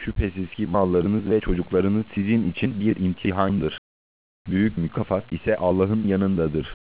Şüphesiz ki mallarınız ve çocuklarınız sizin için bir imtihandır. Büyük mükafat ise Allah'ın yanındadır.